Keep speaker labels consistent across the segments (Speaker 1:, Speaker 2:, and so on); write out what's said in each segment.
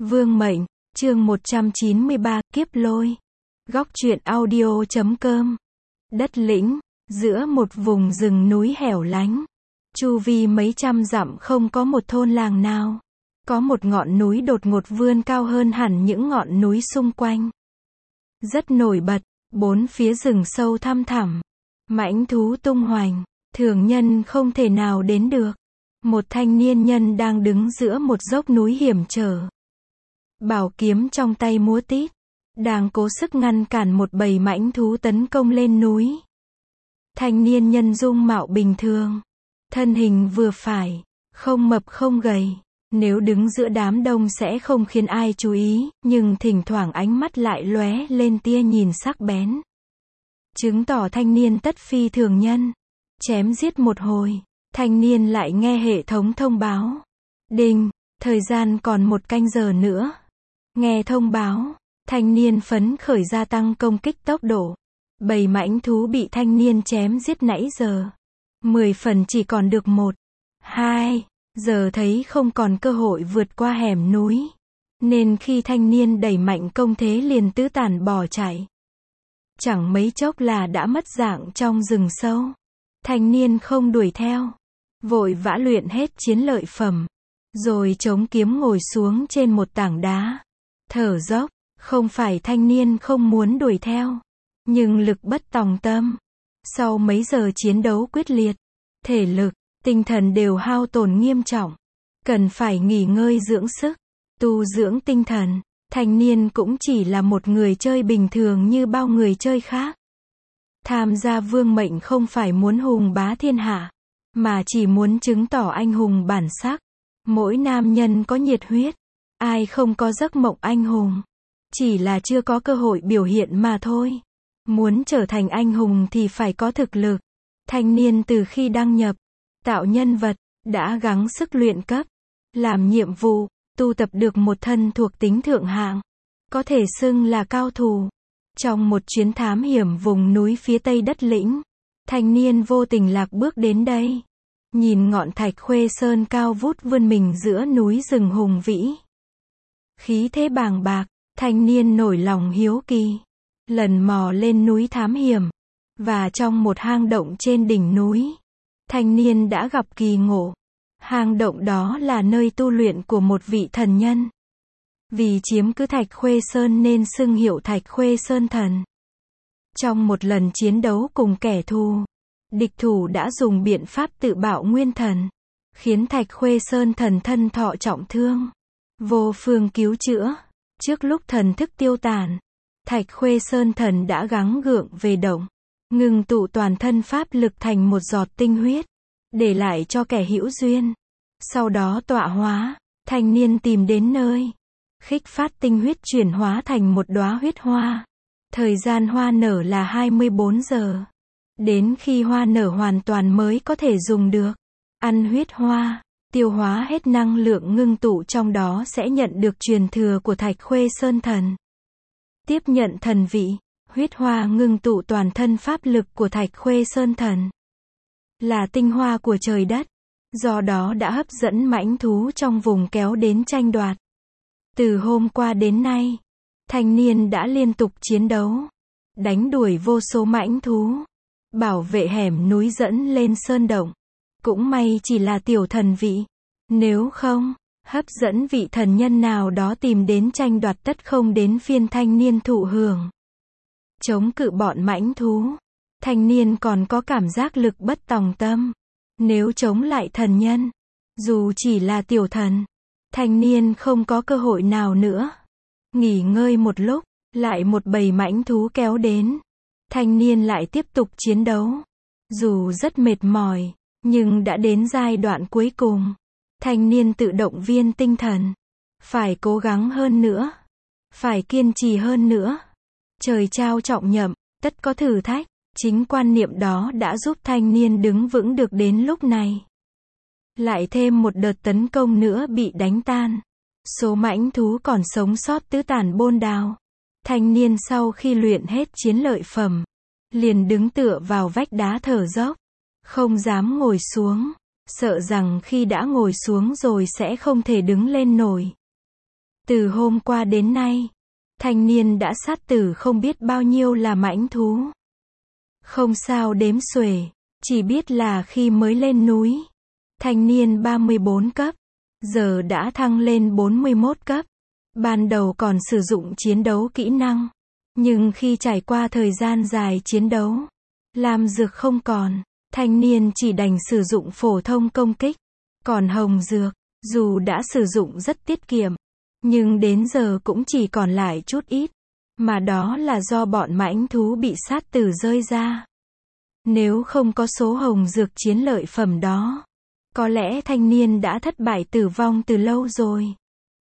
Speaker 1: Vương mệnh, chương 193, kiếp lôi. Góc truyện audio.com. Đất lĩnh, giữa một vùng rừng núi hẻo lánh. Chu vi mấy trăm dặm không có một thôn làng nào. Có một ngọn núi đột ngột vươn cao hơn hẳn những ngọn núi xung quanh. Rất nổi bật, bốn phía rừng sâu thăm thẳm. Mãnh thú tung hoành, thường nhân không thể nào đến được. Một thanh niên nhân đang đứng giữa một dốc núi hiểm trở. Bảo kiếm trong tay múa tít, đang cố sức ngăn cản một bầy mãnh thú tấn công lên núi. Thanh niên nhân dung mạo bình thường, thân hình vừa phải, không mập không gầy. Nếu đứng giữa đám đông sẽ không khiến ai chú ý, nhưng thỉnh thoảng ánh mắt lại lóe lên tia nhìn sắc bén. Chứng tỏ thanh niên tất phi thường nhân. Chém giết một hồi, thanh niên lại nghe hệ thống thông báo. Đinh, thời gian còn 1 canh giờ nữa. Nghe thông báo, thanh niên phấn khởi gia tăng công kích tốc độ. Bầy mãnh thú bị thanh niên chém giết nãy giờ 10 phần chỉ còn được 1, 2, giờ thấy không còn cơ hội vượt qua hẻm núi. Nên khi thanh niên đẩy mạnh công thế liền tứ tản bỏ chạy. Chẳng mấy chốc là đã mất dạng trong rừng sâu. Thanh niên không đuổi theo, vội vã luyện hết chiến lợi phẩm, rồi chống kiếm ngồi xuống trên một tảng đá, thở dốc. Không phải thanh niên không muốn đuổi theo, nhưng lực bất tòng tâm. Sau mấy giờ chiến đấu quyết liệt, thể lực, tinh thần đều hao tổn nghiêm trọng, cần phải nghỉ ngơi dưỡng sức, tu dưỡng tinh thần. Thanh niên cũng chỉ là một người chơi bình thường như bao người chơi khác. Tham gia vương mệnh không phải muốn hùng bá thiên hạ, mà chỉ muốn chứng tỏ anh hùng bản sắc. Mỗi nam nhân có nhiệt huyết, ai không có giấc mộng anh hùng, chỉ là chưa có cơ hội biểu hiện mà thôi. Muốn trở thành anh hùng thì phải có thực lực. Thanh niên từ khi đăng nhập, tạo nhân vật, đã gắng sức luyện cấp, làm nhiệm vụ, tu tập được một thân thuộc tính thượng hạng, có thể xưng là cao thủ. Trong một chuyến thám hiểm vùng núi phía tây đất lĩnh, thanh niên vô tình lạc bước đến đây. Nhìn ngọn thạch khuê sơn cao vút vươn mình giữa núi rừng hùng vĩ, khí thế bàng bạc, thanh niên nổi lòng hiếu kỳ, lần mò lên núi thám hiểm. Và trong một hang động trên đỉnh núi, thanh niên đã gặp kỳ ngộ. Hang động đó là nơi tu luyện của một vị thần nhân. Vì chiếm cứ thạch khuê sơn nên xưng hiệu thạch khuê sơn thần. Trong một lần chiến đấu cùng kẻ thù, địch thủ đã dùng biện pháp tự bạo nguyên thần, khiến thạch khuê sơn thần thân thọ trọng thương, vô phương cứu chữa. Trước lúc thần thức tiêu tàn, thạch khuê sơn thần đã gắng gượng về động, ngưng tụ toàn thân pháp lực thành một giọt tinh huyết, để lại cho kẻ hữu duyên. Sau đó tọa hóa, thanh niên tìm đến nơi, khích phát tinh huyết chuyển hóa thành một đóa huyết hoa. Thời gian hoa nở là 24 giờ. Đến khi hoa nở hoàn toàn mới có thể dùng được. Ăn huyết hoa, tiêu hóa hết năng lượng ngưng tụ trong đó sẽ nhận được truyền thừa của thạch khuê sơn thần. Tiếp nhận thần vị, huyết hoa ngưng tụ toàn thân pháp lực của thạch khuê sơn thần. Là tinh hoa của trời đất, do đó đã hấp dẫn mãnh thú trong vùng kéo đến tranh đoạt. Từ hôm qua đến nay, thanh niên đã liên tục chiến đấu, đánh đuổi vô số mãnh thú, bảo vệ hẻm núi dẫn lên sơn động. Cũng may chỉ là tiểu thần vị, nếu không, hấp dẫn vị thần nhân nào đó tìm đến tranh đoạt tất không đến phiên thanh niên thụ hưởng. Chống cự bọn mãnh thú, thanh niên còn có cảm giác lực bất tòng tâm. Nếu chống lại thần nhân, dù chỉ là tiểu thần, thanh niên không có cơ hội nào nữa. Nghỉ ngơi một lúc, lại một bầy mãnh thú kéo đến. Thanh niên lại tiếp tục chiến đấu. Dù rất mệt mỏi, nhưng đã đến giai đoạn cuối cùng. Thanh niên tự động viên tinh thần. Phải cố gắng hơn nữa. Phải kiên trì hơn nữa. Trời trao trọng nhậm, tất có thử thách. Chính quan niệm đó đã giúp thanh niên đứng vững được đến lúc này. Lại thêm một đợt tấn công nữa bị đánh tan. Số mãnh thú còn sống sót tứ tản bôn đào. Thanh niên sau khi luyện hết chiến lợi phẩm, liền đứng tựa vào vách đá thở dốc. Không dám ngồi xuống, sợ rằng khi đã ngồi xuống rồi sẽ không thể đứng lên nổi. Từ hôm qua đến nay, thanh niên đã sát tử không biết bao nhiêu là mãnh thú. Không sao đếm xuể, chỉ biết là khi mới lên núi, thanh niên 34 cấp, giờ đã thăng lên 41 cấp. Ban đầu còn sử dụng chiến đấu kỹ năng, nhưng khi trải qua thời gian dài chiến đấu, lam dược không còn, thanh niên chỉ đành sử dụng phổ thông công kích. Còn hồng dược, dù đã sử dụng rất tiết kiệm, nhưng đến giờ cũng chỉ còn lại chút ít, mà đó là do bọn mãnh thú bị sát tử rơi ra. Nếu không có số hồng dược chiến lợi phẩm đó, có lẽ thanh niên đã thất bại tử vong từ lâu rồi.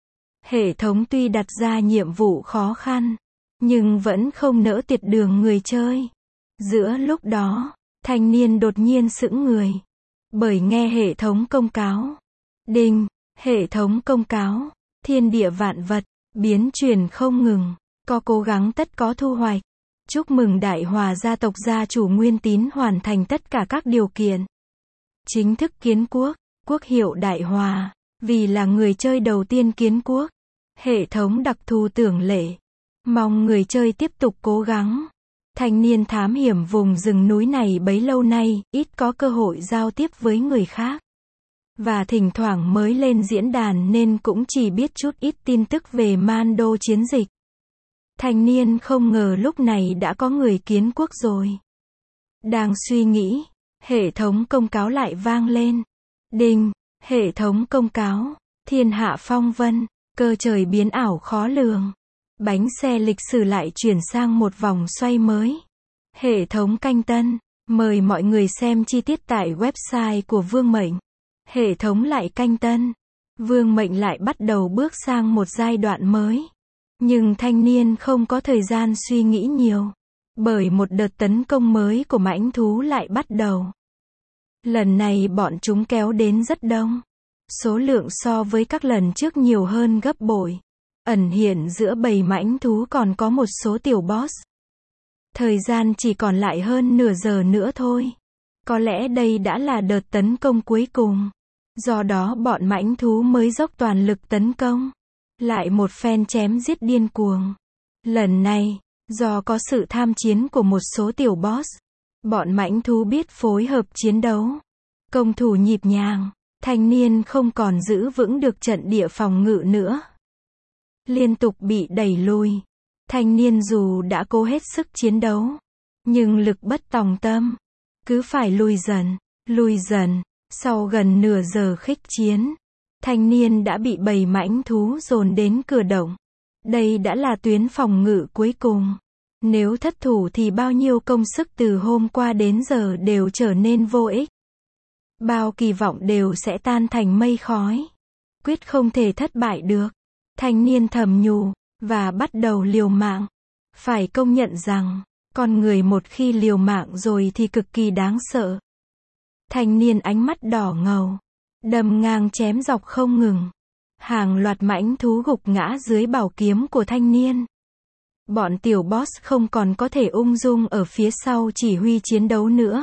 Speaker 1: Hệ thống tuy đặt ra nhiệm vụ khó khăn, nhưng vẫn không nỡ tiệt đường người chơi. Giữa lúc đó, thanh niên đột nhiên sững người, bởi nghe hệ thống công cáo. Đinh, hệ thống công cáo, thiên địa vạn vật, biến chuyển không ngừng, có cố gắng tất có thu hoạch. Chúc mừng Đại Hòa gia tộc gia chủ Nguyên Tín hoàn thành tất cả các điều kiện. Chính thức kiến quốc, quốc hiệu Đại Hòa, vì là người chơi đầu tiên kiến quốc. Hệ thống đặc thù tưởng lệ. Mong người chơi tiếp tục cố gắng. Thanh niên thám hiểm vùng rừng núi này bấy lâu nay, ít có cơ hội giao tiếp với người khác. Và thỉnh thoảng mới lên diễn đàn nên cũng chỉ biết chút ít tin tức về Mando chiến dịch. Thanh niên không ngờ lúc này đã có người kiến quốc rồi. Đang suy nghĩ, hệ thống công cáo lại vang lên. Đinh, hệ thống công cáo, thiên hạ phong vân, cơ trời biến ảo khó lường. Bánh xe lịch sử lại chuyển sang một vòng xoay mới. Hệ thống canh tân, mời mọi người xem chi tiết tại website của Vương Mệnh. Hệ thống lại canh tân, Vương Mệnh lại bắt đầu bước sang một giai đoạn mới. Nhưng thanh niên không có thời gian suy nghĩ nhiều, bởi một đợt tấn công mới của mãnh thú lại bắt đầu. Lần này bọn chúng kéo đến rất đông, số lượng so với các lần trước nhiều hơn gấp bội. Ẩn hiện giữa bầy mãnh thú còn có một số tiểu boss. Thời gian chỉ còn lại hơn nửa giờ nữa thôi. Có lẽ đây đã là đợt tấn công cuối cùng. Do đó bọn mãnh thú mới dốc toàn lực tấn công. Lại một phen chém giết điên cuồng. Lần này, do có sự tham chiến của một số tiểu boss, bọn mãnh thú biết phối hợp chiến đấu. Công thủ nhịp nhàng, thanh niên không còn giữ vững được trận địa phòng ngự nữa. Liên tục bị đẩy lùi. Thanh niên dù đã cố hết sức chiến đấu, nhưng lực bất tòng tâm, cứ phải lùi dần. Sau gần nửa giờ khích chiến, thanh niên đã bị bầy mãnh thú dồn đến cửa động. Đây đã là tuyến phòng ngự cuối cùng. Nếu thất thủ thì bao nhiêu công sức từ hôm qua đến giờ đều trở nên vô ích. Bao kỳ vọng đều sẽ tan thành mây khói. Quyết không thể thất bại được. Thanh niên thầm nhủ, và bắt đầu liều mạng. Phải công nhận rằng, con người một khi liều mạng rồi thì cực kỳ đáng sợ. Thanh niên ánh mắt đỏ ngầu, đâm ngang chém dọc không ngừng. Hàng loạt mãnh thú gục ngã dưới bảo kiếm của thanh niên. Bọn tiểu boss không còn có thể ung dung ở phía sau chỉ huy chiến đấu nữa,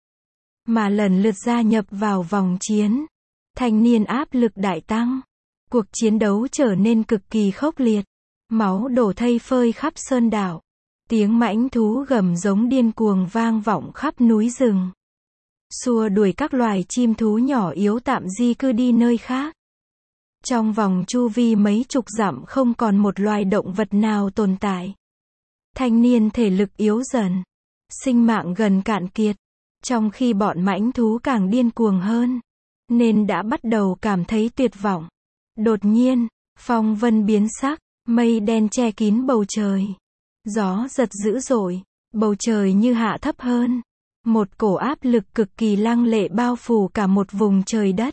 Speaker 1: mà lần lượt gia nhập vào vòng chiến. Thanh niên áp lực đại tăng. Cuộc chiến đấu trở nên cực kỳ khốc liệt. Máu đổ thây phơi khắp sơn đảo. Tiếng mãnh thú gầm giống điên cuồng vang vọng khắp núi rừng. Xua đuổi các loài chim thú nhỏ yếu tạm di cư đi nơi khác. Trong vòng chu vi mấy chục dặm không còn một loài động vật nào tồn tại. Thanh niên thể lực yếu dần. Sinh mạng gần cạn kiệt. Trong khi bọn mãnh thú càng điên cuồng hơn, nên đã bắt đầu cảm thấy tuyệt vọng. Đột nhiên, phong vân biến sắc, mây đen che kín bầu trời. Gió giật dữ dội, bầu trời như hạ thấp hơn. Một cổ áp lực cực kỳ lăng lệ bao phủ cả một vùng trời đất.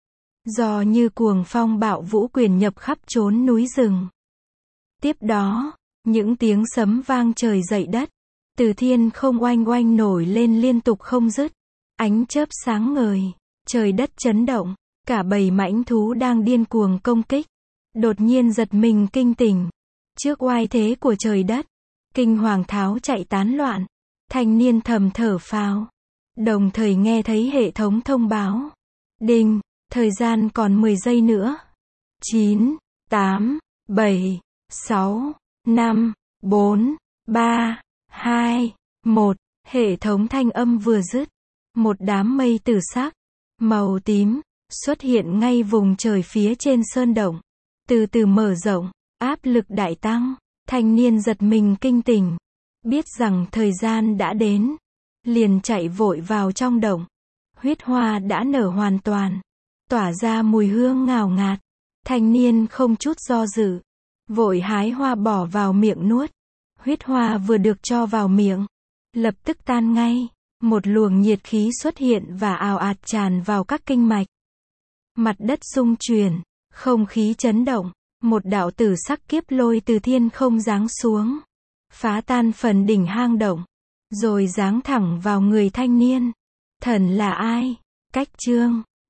Speaker 1: Gió như cuồng phong bạo vũ quyền nhập khắp chốn núi rừng. Tiếp đó, những tiếng sấm vang trời dậy đất. Từ thiên không oanh oanh nổi lên liên tục không dứt. Ánh chớp sáng ngời, trời đất chấn động. Cả bầy mãnh thú đang điên cuồng công kích. Đột nhiên giật mình kinh tỉnh. Trước oai thế của trời đất, kinh hoàng tháo chạy tán loạn. Thanh niên thầm thở phào. Đồng thời nghe thấy hệ thống thông báo. Đinh, thời gian còn 10 giây nữa. 9, 8, 7, 6, 5, 4, 3, 2, 1. Hệ thống thanh âm vừa dứt. Một đám mây tử sắc, màu tím, xuất hiện ngay vùng trời phía trên sơn động. Từ từ mở rộng, áp lực đại tăng. Thanh niên giật mình kinh tỉnh. Biết rằng thời gian đã đến. Liền chạy vội vào trong động. Huyết hoa đã nở hoàn toàn. Tỏa ra mùi hương ngào ngạt. Thanh niên không chút do dự. Vội hái hoa bỏ vào miệng nuốt. Huyết hoa vừa được cho vào miệng. Lập tức tan ngay. Một luồng nhiệt khí xuất hiện và ào ạt tràn vào các kinh mạch. Mặt đất rung chuyển. Không khí chấn động. Một đạo tử sắc kiếp lôi từ thiên không giáng xuống. Phá tan phần đỉnh hang động. Rồi giáng thẳng vào người thanh niên. Thần là ai? Cách chương